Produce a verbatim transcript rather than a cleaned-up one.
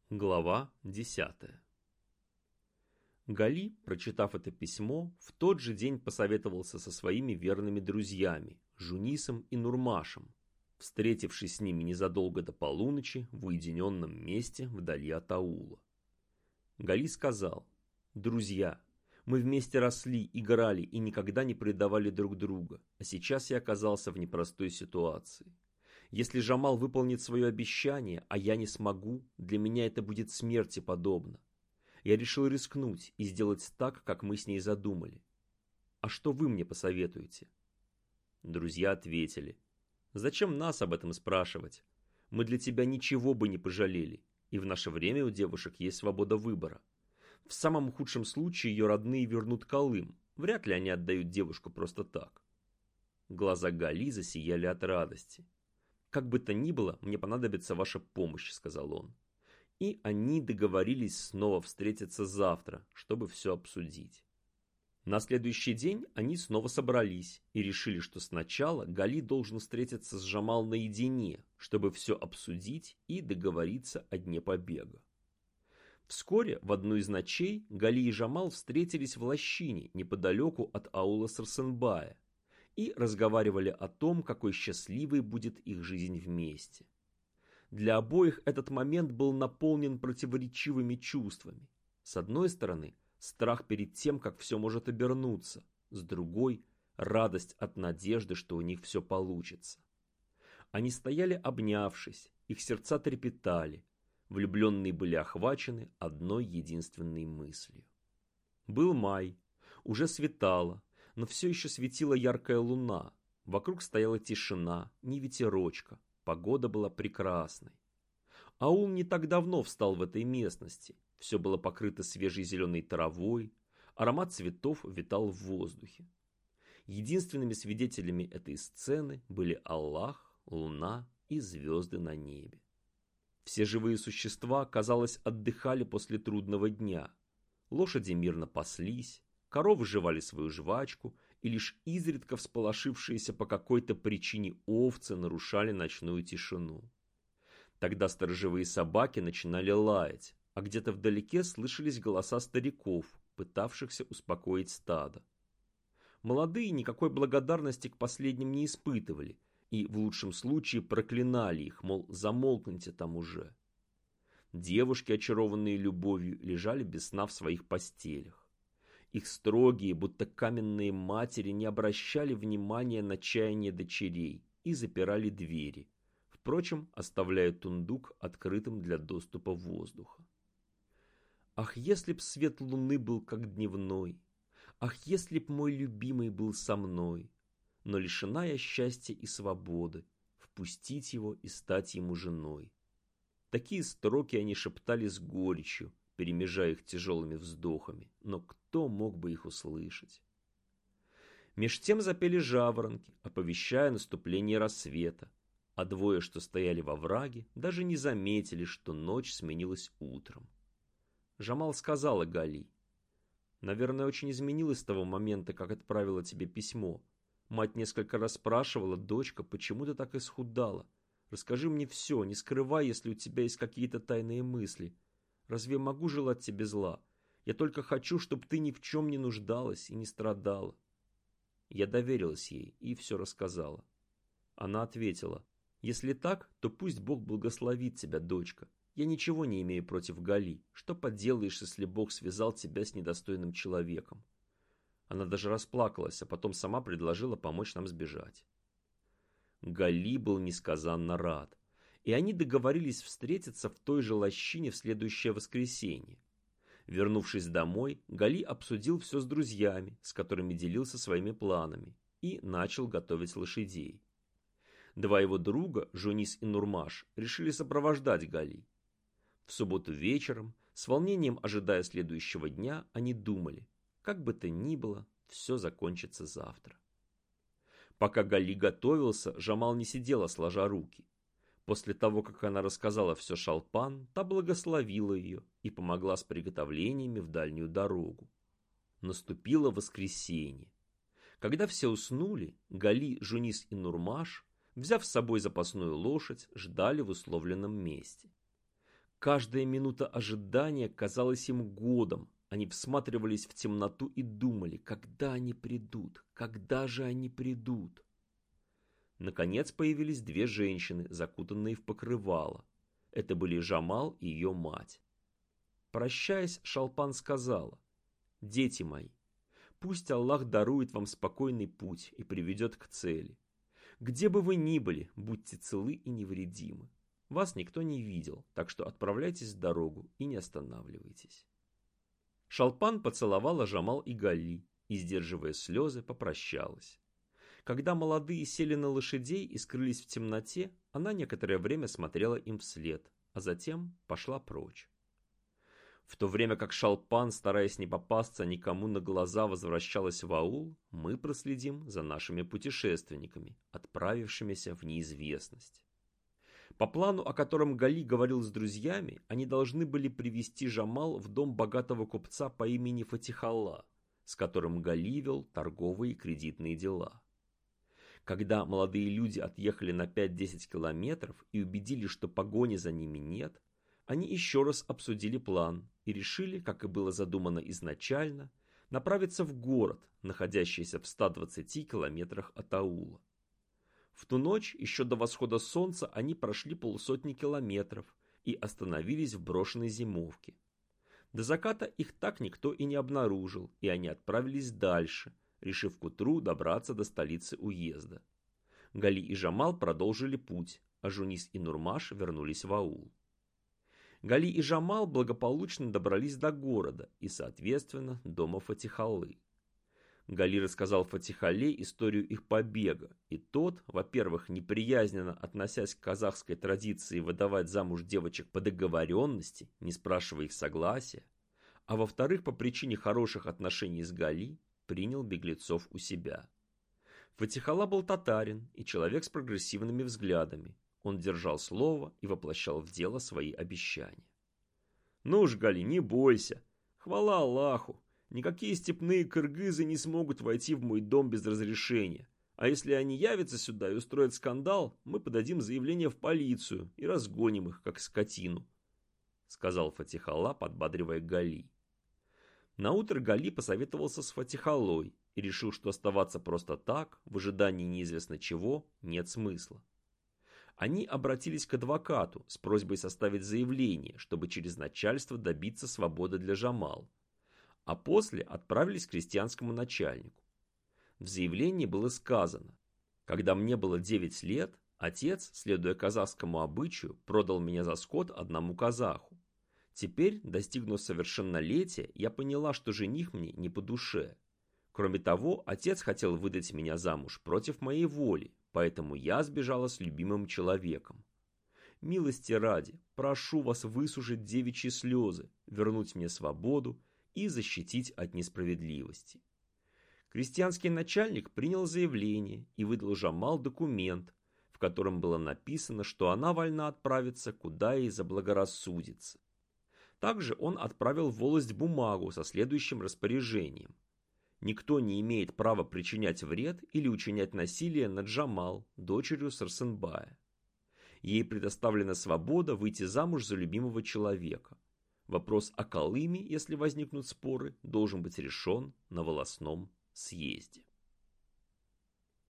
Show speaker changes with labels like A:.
A: Глава десятая. Гали, прочитав это письмо, в тот же день посоветовался со своими верными друзьями Жунисом и Нурмашем, встретившись с ними незадолго до полуночи в уединенном месте вдали от аула. Гали сказал: «Друзья, мы вместе росли, играли и никогда не предавали друг друга, а сейчас я оказался в непростой ситуации. Если Жамал выполнит свое обещание, а я не смогу, для меня это будет смерти подобно. Я решил рискнуть и сделать так, как мы с ней задумали. А что вы мне посоветуете?» Друзья ответили: «Зачем нас об этом спрашивать? Мы для тебя ничего бы не пожалели, и в наше время у девушек есть свобода выбора. В самом худшем случае ее родные вернут Колым, вряд ли они отдают девушку просто так». Глаза Гали засияли от радости. «Как бы то ни было, мне понадобится ваша помощь», — сказал он. И они договорились снова встретиться завтра, чтобы все обсудить. На следующий день они снова собрались и решили, что сначала Гали должен встретиться с Жамал наедине, чтобы все обсудить и договориться о дне побега. Вскоре в одну из ночей Гали и Жамал встретились в лощине неподалеку от аула Сарсенбая и разговаривали о том, какой счастливой будет их жизнь вместе. Для обоих этот момент был наполнен противоречивыми чувствами. С одной стороны, страх перед тем, как все может обернуться, с другой – радость от надежды, что у них все получится. Они стояли обнявшись, их сердца трепетали, влюбленные были охвачены одной единственной мыслью. Был май, уже светало, но все еще светила яркая луна, вокруг стояла тишина, ни ветерочка, погода была прекрасной. Аул не так давно встал в этой местности, все было покрыто свежей зеленой травой, аромат цветов витал в воздухе. Единственными свидетелями этой сцены были Аллах, луна и звезды на небе. Все живые существа, казалось, отдыхали после трудного дня. Лошади мирно паслись, коровы жевали свою жвачку, и лишь изредка всполошившиеся по какой-то причине овцы нарушали ночную тишину. Тогда сторожевые собаки начинали лаять, а где-то вдалеке слышались голоса стариков, пытавшихся успокоить стадо. Молодые никакой благодарности к последним не испытывали и в лучшем случае проклинали их, мол, замолкните там уже. Девушки, очарованные любовью, лежали без сна в своих постелях. Их строгие, будто каменные матери не обращали внимания на чаяние дочерей и запирали двери, впрочем, оставляя тундук открытым для доступа воздуха. Ах, если б свет луны был как дневной! Ах, если б мой любимый был со мной! Но лишена я счастья и свободы, впустить его и стать ему женой. Такие строки они шептали с горечью, перемежая их тяжелыми вздохами, но кто мог бы их услышать? Меж тем запели жаворонки, оповещая наступление рассвета, а двое, что стояли во враге, даже не заметили, что ночь сменилась утром. Жамал сказала Гали: «Наверное, очень изменилось с того момента, как отправила тебе письмо. Мать несколько раз спрашивала: дочка, почему ты так исхудала? Расскажи мне все, не скрывай, если у тебя есть какие-то тайные мысли. Разве могу желать тебе зла? Я только хочу, чтобы ты ни в чем не нуждалась и не страдала». Я доверилась ей и все рассказала. Она ответила: «Если так, то пусть Бог благословит тебя, дочка. Я ничего не имею против Гали. Что поделаешь, если Бог связал тебя с недостойным человеком?» Она даже расплакалась, а потом сама предложила помочь нам сбежать. Гали был несказанно рад, и они договорились встретиться в той же лощине в следующее воскресенье. Вернувшись домой, Гали обсудил все с друзьями, с которыми делился своими планами, и начал готовить лошадей. Два его друга, Жунис и Нурмаш, решили сопровождать Гали. В субботу вечером, с волнением ожидая следующего дня, они думали: как бы то ни было, все закончится завтра. Пока Гали готовился, Жамал не сидела сложа руки. После того, как она рассказала все Шалпан, та благословила ее и помогла с приготовлениями в дальнюю дорогу. Наступило воскресенье. Когда все уснули, Гали, Жунис и Нурмаш, взяв с собой запасную лошадь, ждали в условленном месте. Каждая минута ожидания казалась им годом. Они всматривались в темноту и думали, когда они придут, когда же они придут. Наконец появились две женщины, закутанные в покрывало. Это были Жамал и ее мать. Прощаясь, Шолпан сказала: «Дети мои, пусть Аллах дарует вам спокойный путь и приведет к цели. Где бы вы ни были, будьте целы и невредимы. Вас никто не видел, так что отправляйтесь в дорогу и не останавливайтесь». Шолпан поцеловала Жамал и Гали и, сдерживая слезы, попрощалась. Когда молодые сели на лошадей и скрылись в темноте, она некоторое время смотрела им вслед, а затем пошла прочь. В то время как Шолпан, стараясь не попасться никому на глаза, возвращалась в аул, мы проследим за нашими путешественниками, отправившимися в неизвестность. По плану, о котором Гали говорил с друзьями, они должны были привести Жамал в дом богатого купца по имени Фатихалла, с которым Гали вел торговые и кредитные дела. Когда молодые люди отъехали на пять-десять километров и убедились, что погони за ними нет, они еще раз обсудили план и решили, как и было задумано изначально, направиться в город, находящийся в ста двадцати километрах от аула. В ту ночь, еще до восхода солнца, они прошли полсотни километров и остановились в брошенной зимовке. До заката их так никто и не обнаружил, и они отправились дальше, решив к утру добраться до столицы уезда. Гали и Жамал продолжили путь, а Жунис и Нурмаш вернулись в аул. Гали и Жамал благополучно добрались до города и, соответственно, дома Фатихаллы. Гали рассказал Фатихалле историю их побега, и тот, во-первых, неприязненно относясь к казахской традиции выдавать замуж девочек по договоренности, не спрашивая их согласия, а во-вторых, по причине хороших отношений с Гали, принял беглецов у себя. Фатихалла был татарин и человек с прогрессивными взглядами. Он держал слово и воплощал в дело свои обещания. «Ну уж, Гали, не бойся. Хвала Аллаху. Никакие степные кыргызы не смогут войти в мой дом без разрешения. А если они явятся сюда и устроят скандал, мы подадим заявление в полицию и разгоним их, как скотину», — сказал Фатихалла, подбадривая Гали. Наутро Гали посоветовался с Фатихаллой и решил, что оставаться просто так, в ожидании неизвестно чего, нет смысла. Они обратились к адвокату с просьбой составить заявление, чтобы через начальство добиться свободы для Жамал, а после отправились к крестьянскому начальнику. В заявлении было сказано: «Когда мне было девять лет, отец, следуя казахскому обычаю, продал меня за скот одному казаху. Теперь, достигнув совершеннолетия, я поняла, что жених мне не по душе. Кроме того, отец хотел выдать меня замуж против моей воли, поэтому я сбежала с любимым человеком. Милости ради, прошу вас высушить девичьи слезы, вернуть мне свободу и защитить от несправедливости». Крестьянский начальник принял заявление и выдал Жамал документ, в котором было написано, что она вольна отправиться, куда ей заблагорассудится. Также он отправил в волость бумагу со следующим распоряжением: никто не имеет права причинять вред или учинять насилие над Жамал, дочерью Сарсенбая. Ей предоставлена свобода выйти замуж за любимого человека. Вопрос о Колыме, если возникнут споры, должен быть решен на волостном съезде.